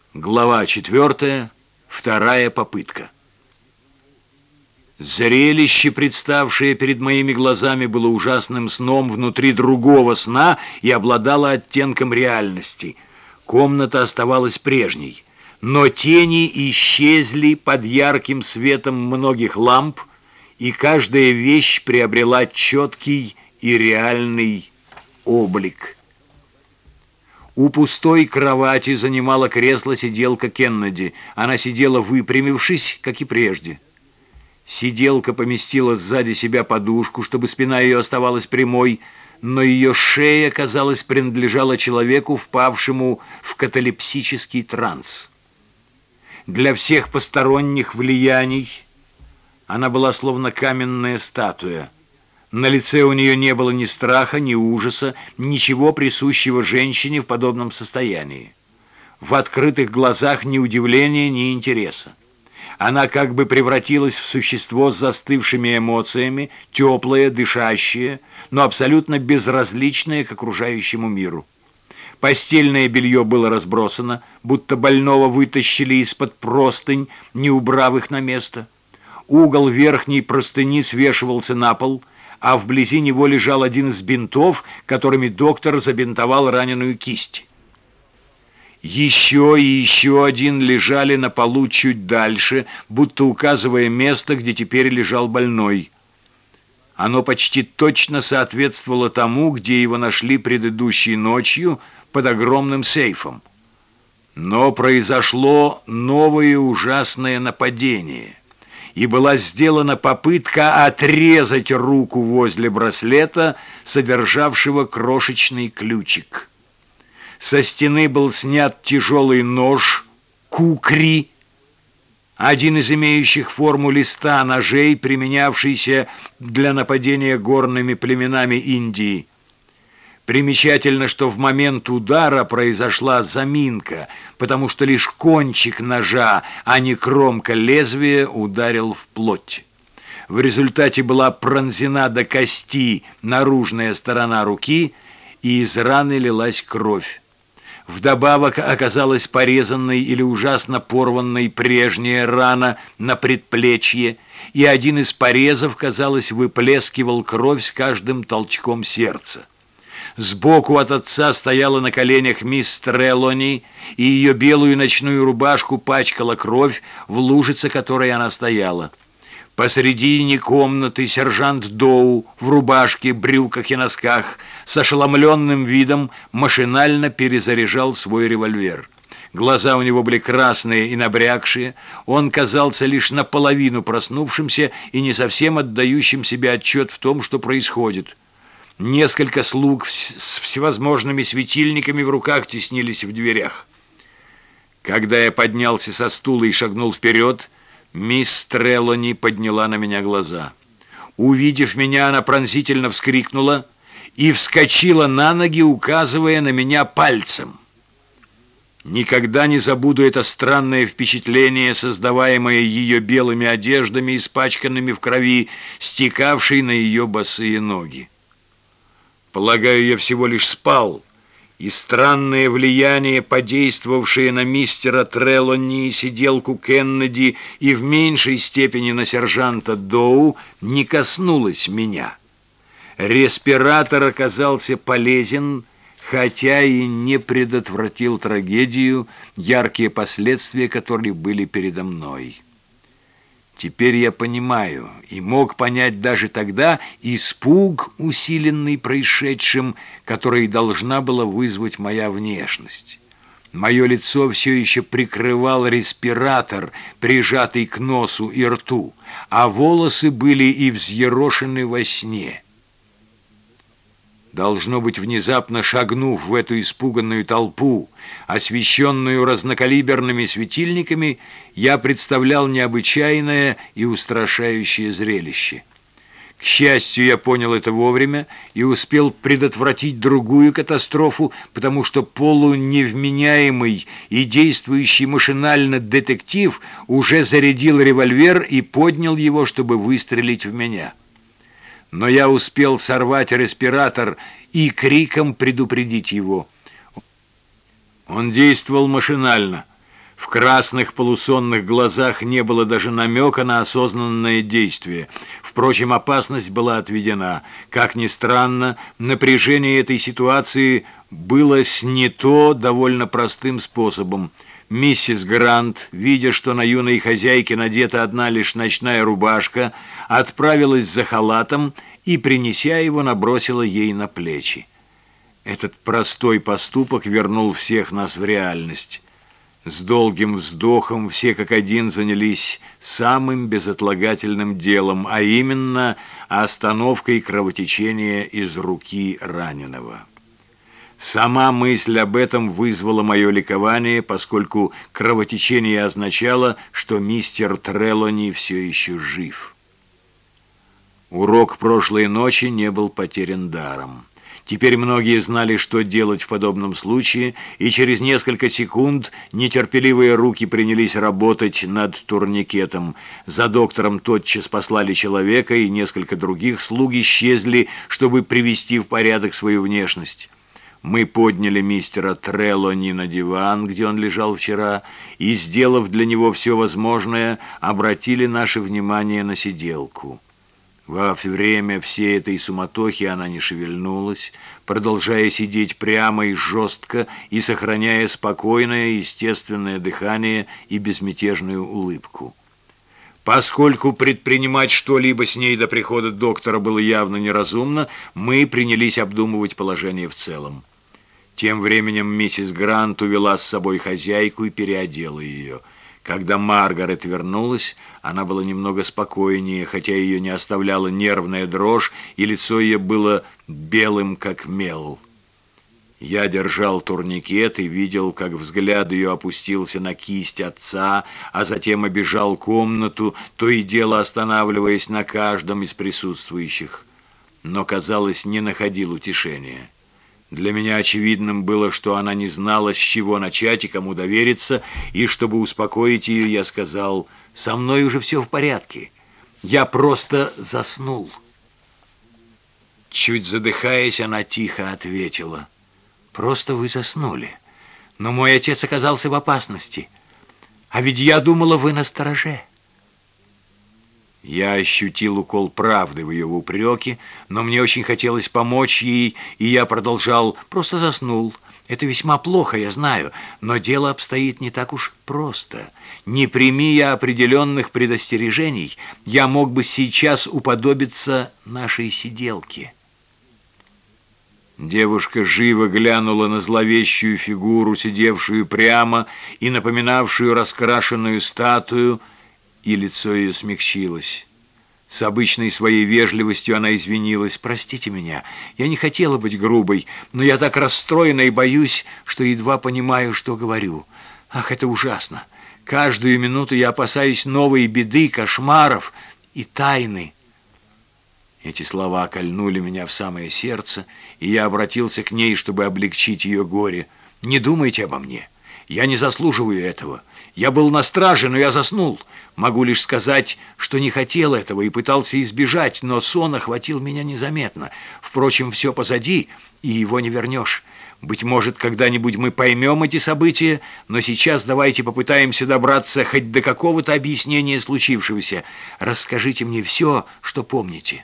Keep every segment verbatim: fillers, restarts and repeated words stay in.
Глава четвертая. Вторая попытка. Зрелище, представшее перед моими глазами, было ужасным сном внутри другого сна и обладало оттенком реальности. Комната оставалась прежней, но тени исчезли под ярким светом многих ламп, и каждая вещь приобрела четкий и реальный облик. У пустой кровати занимала кресло-сиделка Кеннеди. Она сидела выпрямившись, как и прежде. Сиделка поместила сзади себя подушку, чтобы спина ее оставалась прямой, но ее шея, казалось, принадлежала человеку, впавшему в каталепсический транс. Для всех посторонних влияний она была словно каменная статуя. На лице у нее не было ни страха, ни ужаса, ничего присущего женщине в подобном состоянии. В открытых глазах ни удивления, ни интереса. Она как бы превратилась в существо с застывшими эмоциями, теплое, дышащее, но абсолютно безразличное к окружающему миру. Постельное белье было разбросано, будто больного вытащили из-под простынь, не убрав их на место. Угол верхней простыни свешивался на пол, а вблизи него лежал один из бинтов, которыми доктор забинтовал раненую кисть. Еще и еще один лежали на полу чуть дальше, будто указывая место, где теперь лежал больной. Оно почти точно соответствовало тому, где его нашли предыдущей ночью под огромным сейфом. Но произошло новое ужасное нападение, и была сделана попытка отрезать руку возле браслета, содержавшего крошечный ключик. Со стены был снят тяжелый нож кукри, один из имеющих форму листа ножей, применявшийся для нападения горными племенами Индии. Примечательно, что в момент удара произошла заминка, потому что лишь кончик ножа, а не кромка лезвия, ударил в плоть. В результате была пронзена до кости наружная сторона руки, и из раны лилась кровь. Вдобавок оказалась порезанной или ужасно порванной прежняя рана на предплечье, и один из порезов, казалось, выплескивал кровь с каждым толчком сердца. Сбоку от отца стояла на коленях мисс Трелони, и ее белую ночную рубашку пачкала кровь, в лужице которой она стояла. Посредине комнаты сержант Доу в рубашке, брюках и носках с ошеломленным видом машинально перезаряжал свой револьвер. Глаза у него были красные и набрякшие, он казался лишь наполовину проснувшимся и не совсем отдающим себе отчет в том, что происходит. Несколько слуг с всевозможными светильниками в руках теснились в дверях. Когда я поднялся со стула и шагнул вперед, мисс Трелони подняла на меня глаза. Увидев меня, она пронзительно вскрикнула и вскочила на ноги, указывая на меня пальцем. Никогда не забуду это странное впечатление, создаваемое ее белыми одеждами, испачканными в крови, стекавшей на ее босые ноги. Полагаю, я всего лишь спал, и странное влияние, подействовавшее на мистера Трелони, сиделку Кеннеди и в меньшей степени на сержанта Доу, не коснулось меня. Респиратор оказался полезен, хотя и не предотвратил трагедию, яркие последствия которой были передо мной. Теперь я понимаю, и мог понять даже тогда, испуг, усиленный происшедшим, который должна была вызвать моя внешность. Мое лицо все еще прикрывал респиратор, прижатый к носу и рту, а волосы были и взъерошены во сне. Должно быть, внезапно шагнув в эту испуганную толпу, освещенную разнокалиберными светильниками, я представлял необычайное и устрашающее зрелище. К счастью, я понял это вовремя и успел предотвратить другую катастрофу, потому что полуневменяемый и действующий машинально детектив уже зарядил револьвер и поднял его, чтобы выстрелить в меня. Но я успел сорвать респиратор и криком предупредить его. Он действовал машинально. В красных полусонных глазах не было даже намека на осознанное действие. Впрочем, опасность была отведена. Как ни странно, напряжение этой ситуации было снято довольно простым способом. Миссис Грант, видя, что на юной хозяйке надета одна лишь ночная рубашка, отправилась за халатом и, принеся его, набросила ей на плечи. Этот простой поступок вернул всех нас в реальность. С долгим вздохом все как один занялись самым безотлагательным делом, а именно остановкой кровотечения из руки раненого. Сама мысль об этом вызвала мое ликование, поскольку кровотечение означало, что мистер Трелони все еще жив. Урок прошлой ночи не был потерян даром. Теперь многие знали, что делать в подобном случае, и через несколько секунд нетерпеливые руки принялись работать над турникетом. За доктором тотчас послали человека, и несколько других слуг исчезли, чтобы привести в порядок свою внешность. Мы подняли мистера Трелони на диван, где он лежал вчера, и, сделав для него все возможное, обратили наше внимание на сиделку. Во время всей этой суматохи она не шевельнулась, продолжая сидеть прямо и жестко и сохраняя спокойное, естественное дыхание и безмятежную улыбку. Поскольку предпринимать что-либо с ней до прихода доктора было явно неразумно, мы принялись обдумывать положение в целом. Тем временем миссис Грант увела с собой хозяйку и переодела ее. Когда Маргарет вернулась, она была немного спокойнее, хотя ее не оставляла нервная дрожь, и лицо ее было белым, как мел. Я держал турникет и видел, как взгляд ее опустился на кисть отца, а затем обежал комнату, то и дело останавливаясь на каждом из присутствующих. Но, казалось, не находил утешения. Для меня очевидным было, что она не знала, с чего начать и кому довериться, и чтобы успокоить ее, я сказал: «Со мной уже все в порядке. Я просто заснул». Чуть задыхаясь, она тихо ответила: «Просто вы заснули. Но мой отец оказался в опасности. А ведь я думала, вы настороже». Я ощутил укол правды в ее упреке, но мне очень хотелось помочь ей, и я продолжал: «Просто заснул. Это весьма плохо, я знаю, но дело обстоит не так уж просто. Не прими я определенных предостережений, я мог бы сейчас уподобиться нашей сиделке». Девушка живо глянула на зловещую фигуру, сидевшую прямо и напоминавшую раскрашенную статую, и лицо ее смягчилось. С обычной своей вежливостью она извинилась: «Простите меня, я не хотела быть грубой, но я так расстроена и боюсь, что едва понимаю, что говорю. Ах, это ужасно! Каждую минуту я опасаюсь новой беды, кошмаров и тайны». Эти слова кольнули меня в самое сердце, и я обратился к ней, чтобы облегчить ее горе. «Не думайте обо мне. Я не заслуживаю этого. Я был на страже, но я заснул. Могу лишь сказать, что не хотел этого и пытался избежать, но сон охватил меня незаметно. Впрочем, все позади, и его не вернешь. Быть может, когда-нибудь мы поймем эти события, но сейчас давайте попытаемся добраться хоть до какого-то объяснения случившегося. Расскажите мне все, что помните».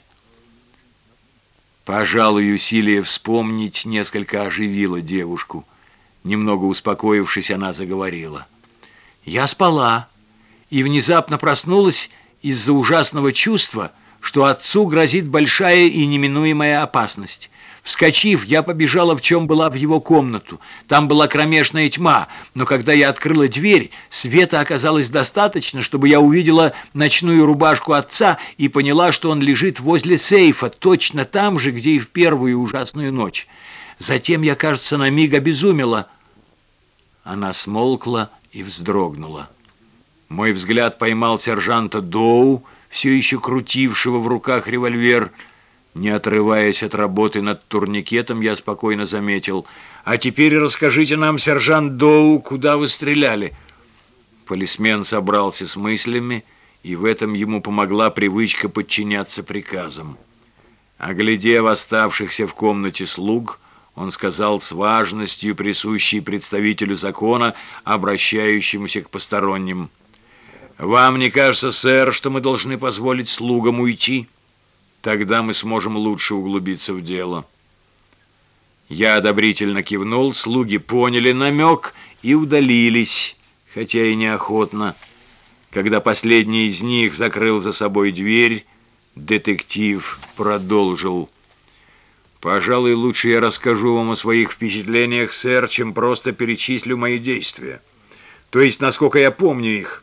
Пожалуй, усилие вспомнить несколько оживило девушку. Немного успокоившись, она заговорила: «Я спала и внезапно проснулась из-за ужасного чувства, что отцу грозит большая и неминуемая опасность. Вскочив, я побежала, в чем была, в его комнату. Там была кромешная тьма, но когда я открыла дверь, света оказалось достаточно, чтобы я увидела ночную рубашку отца и поняла, что он лежит возле сейфа, точно там же, где и в первую ужасную ночь. Затем я, кажется, на миг обезумела». Она смолкла и вздрогнула. Мой взгляд поймал сержанта Доу, все еще крутившего в руках револьвер. Не отрываясь от работы над турникетом, я спокойно заметил: «А теперь расскажите нам, сержант Доу, куда вы стреляли?» Полисмен собрался с мыслями, и в этом ему помогла привычка подчиняться приказам. Оглядев оставшихся в комнате слуг, Он сказал с важностью, присущей представителю закона, обращающемуся к посторонним: «Вам не кажется, сэр, что мы должны позволить слугам уйти? Тогда мы сможем лучше углубиться в дело». Я одобрительно кивнул, слуги поняли намек и удалились, хотя и неохотно. Когда последний из них закрыл за собой дверь, детектив продолжил: «Пожалуй, лучше я расскажу вам о своих впечатлениях, сэр, чем просто перечислю мои действия. То есть, насколько я помню их».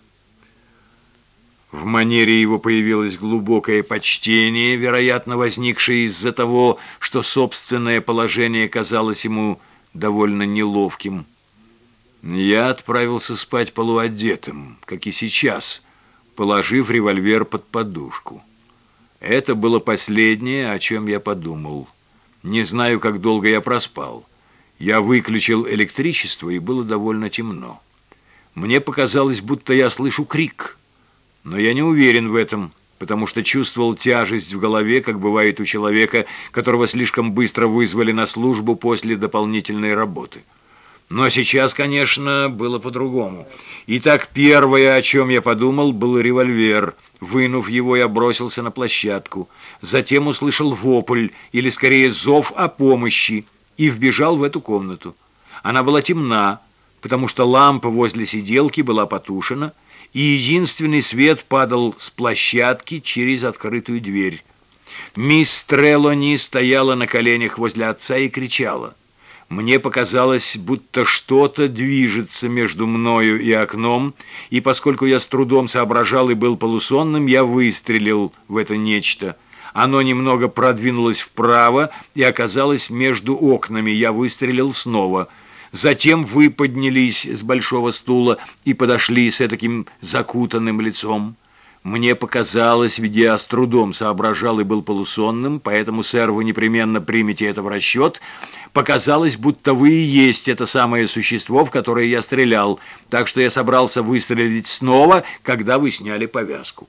В манере его появилось глубокое почтение, вероятно, возникшее из-за того, что собственное положение казалось ему довольно неловким. Я отправился спать полуодетым, как и сейчас, положив револьвер под подушку. Это было последнее, о чем я подумал. Не знаю, как долго я проспал. Я выключил электричество, и было довольно темно. Мне показалось, будто я слышу крик. Но я не уверен в этом, потому что чувствовал тяжесть в голове, как бывает у человека, которого слишком быстро вызвали на службу после дополнительной работы. Но сейчас, конечно, было по-другому. Итак, первое, о чем я подумал, был револьвер. Вынув его, я бросился на площадку. Затем услышал вопль, или скорее зов о помощи, и вбежал в эту комнату. Она была темна, потому что лампа возле сиделки была потушена, и единственный свет падал с площадки через открытую дверь. Мисс Трелони стояла на коленях возле отца и кричала. Мне показалось, будто что-то движется между мною и окном, и поскольку я с трудом соображал и был полусонным, я выстрелил в это нечто. Оно немного продвинулось вправо и оказалось между окнами. Я выстрелил снова. Затем вы поднялись с большого стула и подошли с таким закутанным лицом. Мне показалось, ведь я с трудом соображал и был полусонным, поэтому, сэр, вы непременно примете это в расчет. Показалось, будто вы и есть это самое существо, в которое я стрелял, так что я собрался выстрелить снова, когда вы сняли повязку.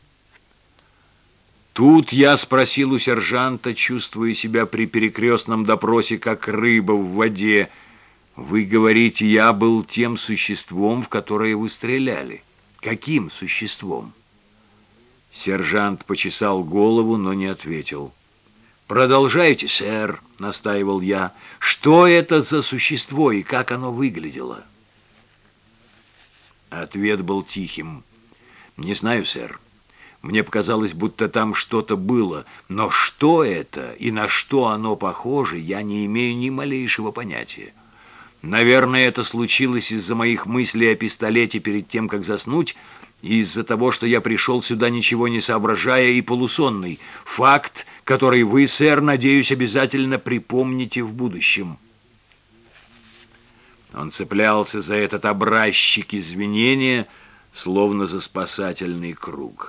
Тут я спросил у сержанта, чувствуя себя при перекрестном допросе, как рыба в воде: «Вы говорите, я был тем существом, в которое вы стреляли. Каким существом?» Сержант почесал голову, но не ответил. «Продолжайте, сэр», — настаивал я. «Что это за существо и как оно выглядело?» Ответ был тихим. «Не знаю, сэр. Мне показалось, будто там что-то было, но что это и на что оно похоже, я не имею ни малейшего понятия. Наверное, это случилось из-за моих мыслей о пистолете перед тем, как заснуть, и из-за того, что я пришел сюда, ничего не соображая и полусонный. Факт, который вы, сэр, надеюсь, обязательно припомните в будущем». Он цеплялся за этот образчик извинения, словно за спасательный круг.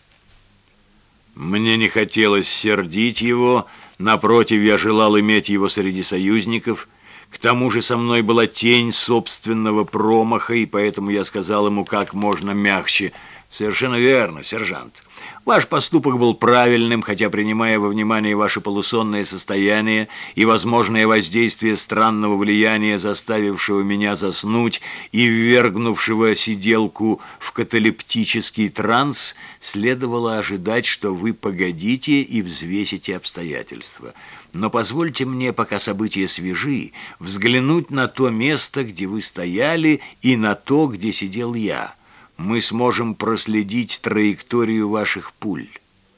Мне не хотелось сердить его, напротив, я желал иметь его среди союзников. К тому же со мной была тень собственного промаха, и поэтому я сказал ему как можно мягче: «Совершенно верно, сержант. Ваш поступок был правильным, хотя, принимая во внимание ваше полусонное состояние и возможное воздействие странного влияния, заставившего меня заснуть и ввергнувшего сиделку в каталептический транс, следовало ожидать, что вы погодите и взвесите обстоятельства. Но позвольте мне, пока события свежи, взглянуть на то место, где вы стояли, и на то, где сидел я. Мы сможем проследить траекторию ваших пуль».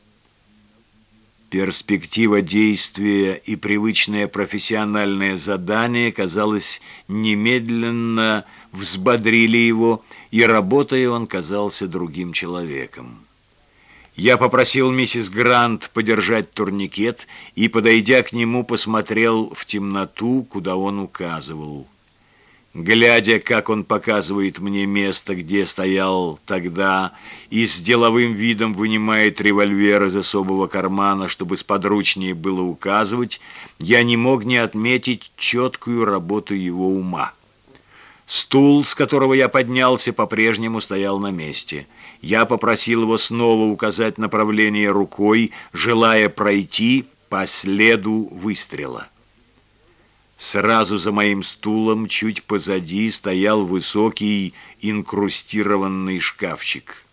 Перспектива действия и привычное профессиональное задание, казалось, немедленно взбодрили его, и, работая, он казался другим человеком. Я попросил миссис Грант подержать турникет и, подойдя к нему, посмотрел в темноту, куда он указывал. Глядя, как он показывает мне место, где стоял тогда, и с деловым видом вынимает револьвер из особого кармана, чтобы сподручнее было указывать, я не мог не отметить четкую работу его ума. Стул, с которого я поднялся, по-прежнему стоял на месте. Я попросил его снова указать направление рукой, желая пройти по следу выстрела. Сразу за моим стулом, чуть позади, стоял высокий инкрустированный шкафчик.